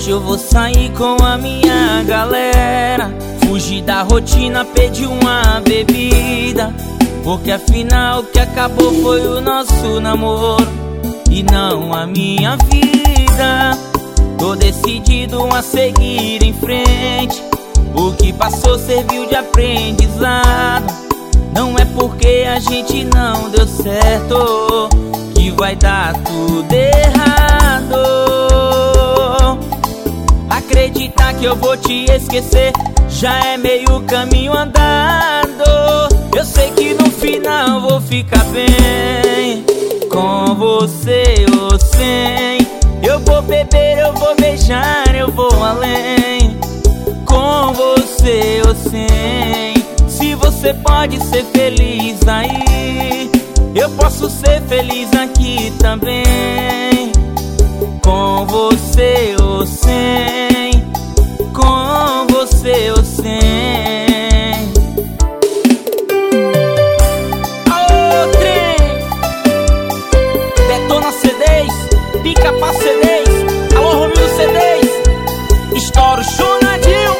Hoje eu vou sair com a minha galera, fugir da rotina, pedir uma bebida, porque afinal o que acabou foi o nosso namoro e não a minha vida. Tô decidido a seguir em frente, o que passou serviu de aprendizado. Não é porque a gente não deu certo que vai dar tudo errado. Acreditar que eu vou te esquecer já é meio caminho andado. Eu sei que no final vou ficar bem, com você ou sem. Eu vou beber, eu vou beijar, eu vou além, com você ou sem. Se você pode ser feliz aí, eu posso ser feliz aqui também, com você ou sem, com você ou sem. Aô, trem! Detona CDs, pica pra CDs. Alô, Romildo CDs, estoura o Chunadinho.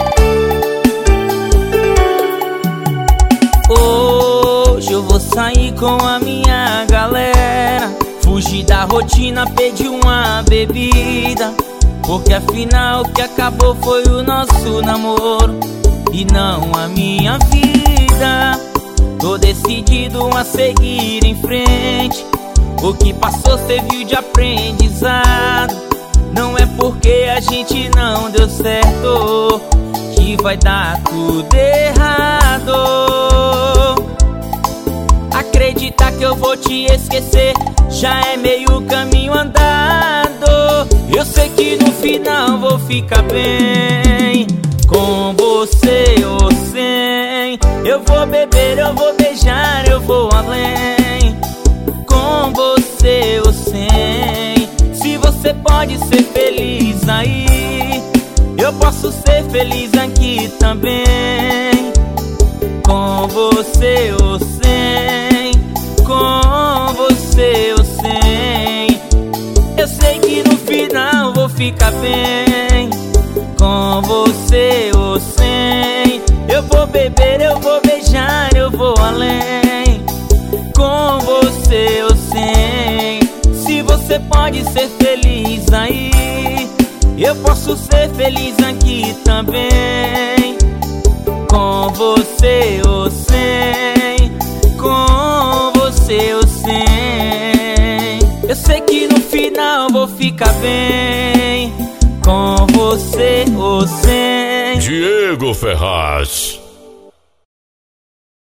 Hoje eu vou sair com a minha galera, fugir da rotina, pedir uma bebida, porque afinal o que acabou foi o nosso namoro e não a minha vida. Tô decidido a seguir em frente, o que passou serviu de aprendizado. Não é porque a gente não deu certo que vai dar tudo errado. Acreditar que eu vou te esquecer já é meio caminho andado. Eu sei que no final vou ficar bem, com você ou sem. Eu vou beber, eu vou beijar, eu vou além, com você ou sem. Se você pode ser feliz aí, eu posso ser feliz aqui também, com você ou sem, com você ou sem. Eu sei que no final vou ficar bem, com você ou sem. Eu vou beber, eu vou beijar, eu vou além, com você ou sem. Se você pode ser feliz aí, eu posso ser feliz aqui também, com você ou sem, com você ou sem. Eu sei que no final vou ficar bem, com você ou sem. Diego Ferraz.